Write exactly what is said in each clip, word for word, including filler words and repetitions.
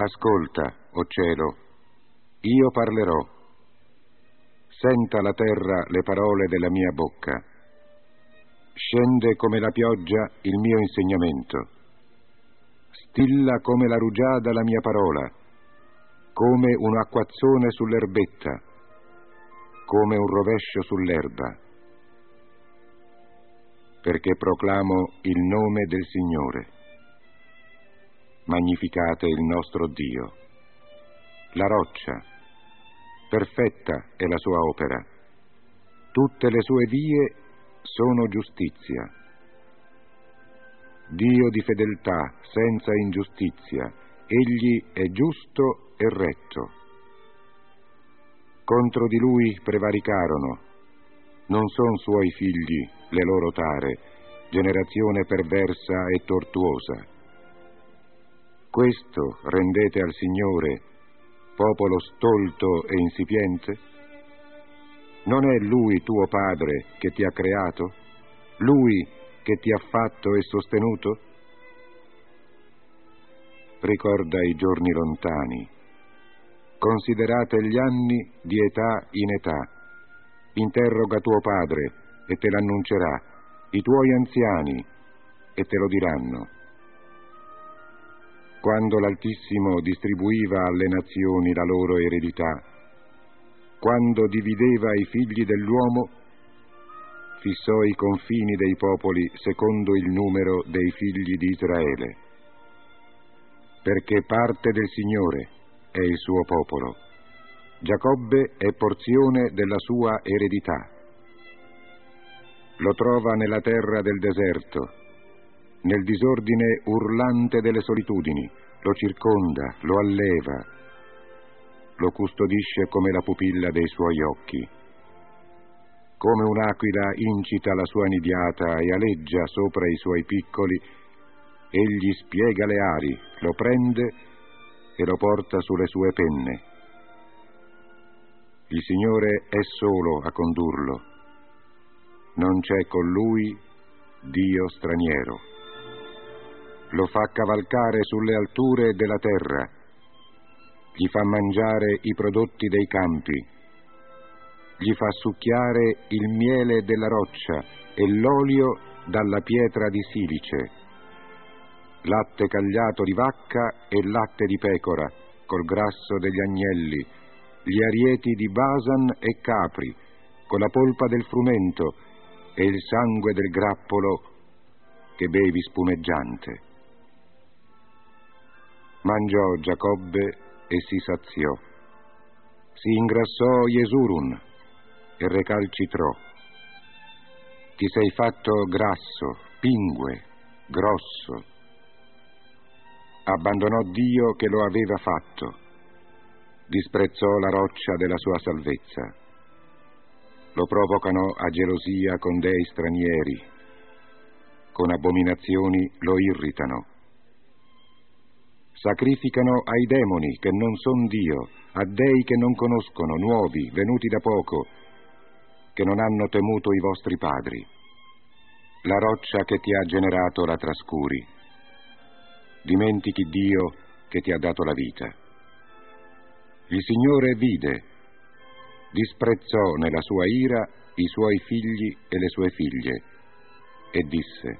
Ascolta, o cielo, io parlerò. Senta la terra le parole della mia bocca. Scende come la pioggia il mio insegnamento. Stilla come la rugiada la mia parola, come un acquazzone sull'erbetta, come un rovescio sull'erba. Perché proclamo il nome del Signore. Magnificate il nostro Dio. La roccia, perfetta è la sua opera. Tutte le sue vie sono giustizia. Dio di fedeltà, senza ingiustizia, egli è giusto e retto. Contro di lui prevaricarono, non son suoi figli le loro tare, generazione perversa e tortuosa. Questo rendete al Signore, popolo stolto e insipiente? Non è Lui tuo Padre che ti ha creato? Lui che ti ha fatto e sostenuto? Ricorda i giorni lontani. Considerate gli anni di età in età. Interroga tuo padre e te l'annuncerà, i tuoi anziani e te lo diranno. Quando l'Altissimo distribuiva alle nazioni la loro eredità, quando divideva i figli dell'uomo, fissò i confini dei popoli secondo il numero dei figli di Israele. Perché parte del Signore è il suo popolo, Giacobbe è porzione della sua eredità. Lo trova nella terra del deserto, nel disordine urlante delle solitudini, lo circonda, lo alleva, lo custodisce come la pupilla dei suoi occhi. Come un'aquila incita la sua nidiata e aleggia sopra i suoi piccoli, egli spiega le ali, lo prende e lo porta sulle sue penne. Il Signore è solo a condurlo, non c'è con lui Dio straniero. Lo fa cavalcare sulle alture della terra, gli fa mangiare i prodotti dei campi, gli fa succhiare il miele della roccia e l'olio dalla pietra di silice, latte cagliato di vacca e latte di pecora, col grasso degli agnelli, gli arieti di Basan e capri, con la polpa del frumento e il sangue del grappolo che bevi spumeggiante. Mangiò Giacobbe e si saziò. Si ingrassò Jesurun e recalcitrò. Ti sei fatto grasso, pingue, grosso. Abbandonò Dio che lo aveva fatto. Disprezzò la roccia della sua salvezza. Lo provocano a gelosia con dei stranieri. Con abominazioni lo irritano. Sacrificano ai demoni che non son Dio, a dei che non conoscono, nuovi, venuti da poco, che non hanno temuto i vostri padri. La roccia che ti ha generato la trascuri. Dimentichi Dio che ti ha dato la vita. Il Signore vide, disprezzò nella sua ira i suoi figli e le sue figlie e disse: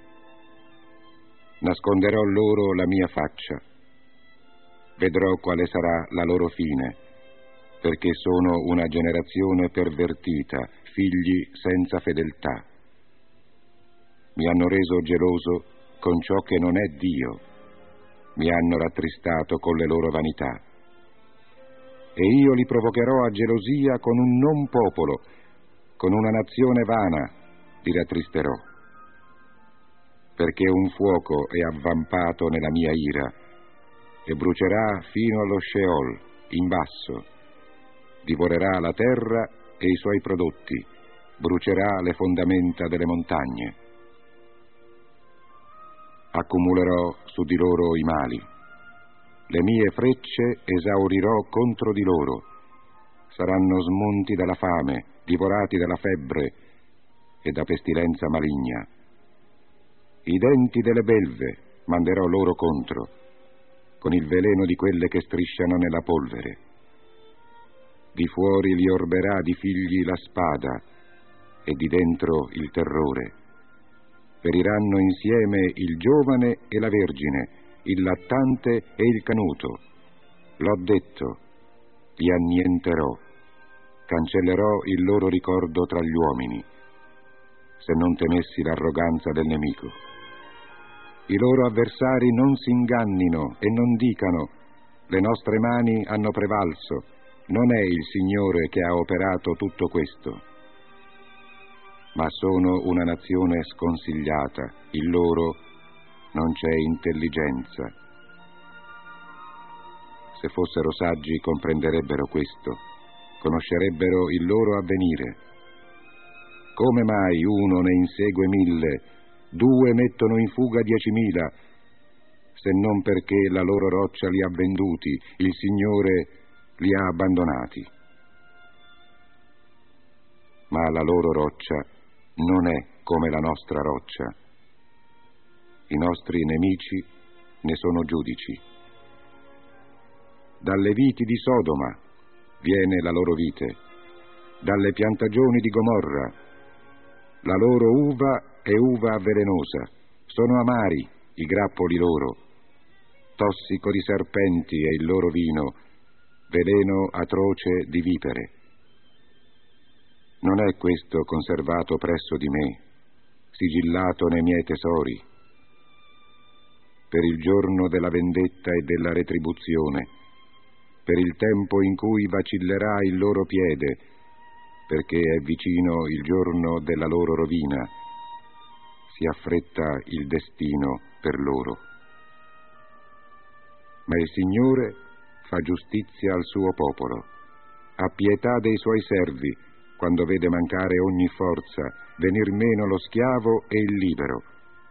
nasconderò loro la mia faccia, vedrò quale sarà la loro fine, perché sono una generazione pervertita, figli senza fedeltà. Mi hanno reso geloso con ciò che non è Dio, mi hanno rattristato con le loro vanità. E io li provocherò a gelosia con un non popolo, con una nazione vana li rattristerò. Perché un fuoco è avvampato nella mia ira e brucerà fino allo Sheol, in basso. Divorerà la terra e i suoi prodotti, brucerà le fondamenta delle montagne. Accumulerò su di loro i mali. Le mie frecce esaurirò contro di loro. Saranno smunti dalla fame, divorati dalla febbre e da pestilenza maligna. I denti delle belve manderò loro contro. con il veleno di quelle che strisciano nella polvere. Di fuori li orberà di figli la spada e di dentro il terrore. Periranno insieme il giovane e la vergine, il lattante e il canuto. L'ho detto, li annienterò, cancellerò il loro ricordo tra gli uomini, se non temessi l'arroganza del nemico. I loro avversari non si ingannino e non dicano: le nostre mani hanno prevalso, non è il Signore che ha operato tutto questo. Ma sono una nazione sconsigliata, in loro non c'è intelligenza. Se fossero saggi comprenderebbero questo, conoscerebbero il loro avvenire. Come mai uno ne insegue mille, due mettono in fuga diecimila, se non perché la loro roccia li ha venduti, il Signore li ha abbandonati. Ma la loro roccia non è come la nostra roccia. I nostri nemici ne sono giudici. Dalle viti di Sodoma viene la loro vite, dalle piantagioni di Gomorra. La loro uva è uva velenosa, sono amari i grappoli loro, tossico di serpenti è il loro vino, veleno atroce di vipere. Non è questo conservato presso di me, sigillato nei miei tesori, per il giorno della vendetta e della retribuzione, per il tempo in cui vacillerà il loro piede, perché è vicino il giorno della loro rovina, si affretta il destino per loro. Ma il Signore fa giustizia al suo popolo, ha pietà dei suoi servi, quando vede mancare ogni forza, venir meno lo schiavo e il libero.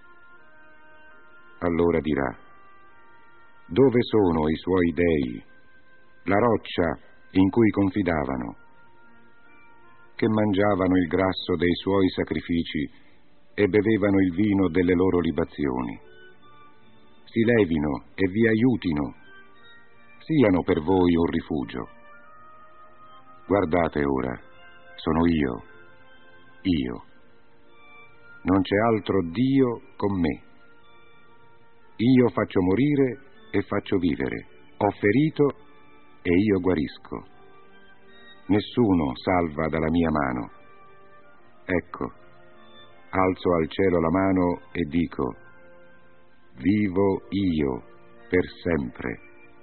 Allora dirà: dove sono i suoi dei, la roccia in cui confidavano, che mangiavano il grasso dei suoi sacrifici e bevevano il vino delle loro libazioni? Si levino e vi aiutino, siano per voi un rifugio. Guardate ora, sono io, io. Non c'è altro Dio con me. Io faccio morire e faccio vivere, ho ferito e io guarisco. Nessuno salva dalla mia mano. Ecco, alzo al cielo la mano e dico: vivo io per sempre.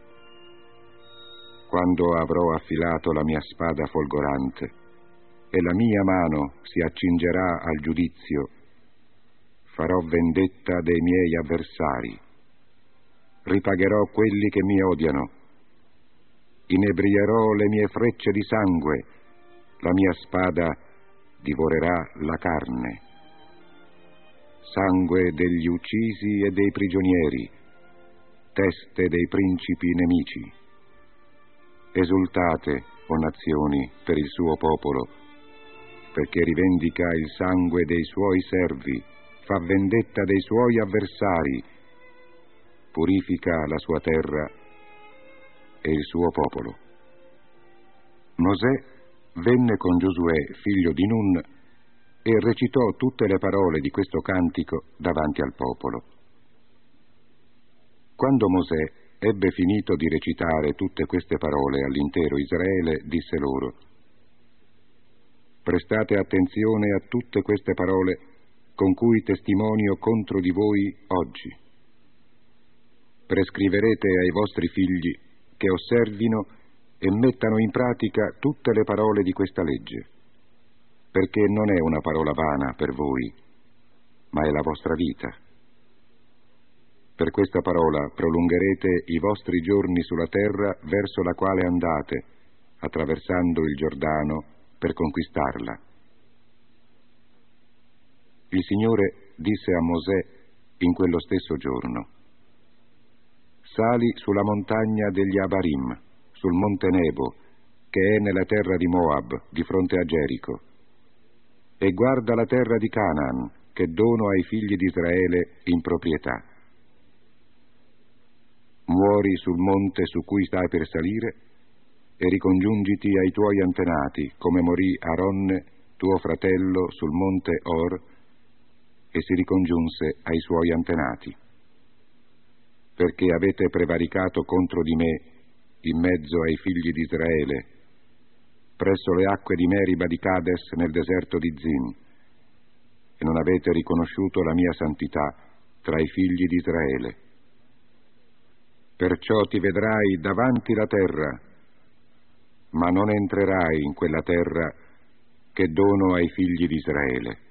Quando avrò affilato la mia spada folgorante e la mia mano si accingerà al giudizio, farò vendetta dei miei avversari, ripagherò quelli che mi odiano, inebrierò le mie frecce di sangue, la mia spada divorerà la carne. Sangue degli uccisi e dei prigionieri, teste dei principi nemici. Esultate, o nazioni, per il suo popolo, perché rivendica il sangue dei suoi servi, fa vendetta dei suoi avversari, purifica la sua terra e il suo popolo. Mosè venne con Giosuè, figlio di Nun, e recitò tutte le parole di questo cantico davanti al popolo. Quando Mosè ebbe finito di recitare tutte queste parole all'intero Israele, disse loro: prestate attenzione a tutte queste parole con cui testimonio contro di voi oggi. Prescriverete ai vostri figli che osservino e mettano in pratica tutte le parole di questa legge, perché non è una parola vana per voi, ma è la vostra vita. Per questa parola prolungherete i vostri giorni sulla terra verso la quale andate, attraversando il Giordano per conquistarla. Il Signore disse a Mosè in quello stesso giorno: sali sulla montagna degli Abarim, sul monte Nebo, che è nella terra di Moab, di fronte a Gerico, e guarda la terra di Canaan, che dono ai figli di Israele in proprietà. muori sul monte su cui stai per salire e ricongiungiti ai tuoi antenati, come morì Aaronne, tuo fratello, sul monte Or, e si ricongiunse ai suoi antenati. Perché avete prevaricato contro di me in mezzo ai figli di Israele, presso le acque di Meriba di Cades nel deserto di Zin, e non avete riconosciuto la mia santità tra i figli di Israele. Perciò ti vedrai davanti la terra, ma non entrerai in quella terra che dono ai figli di Israele.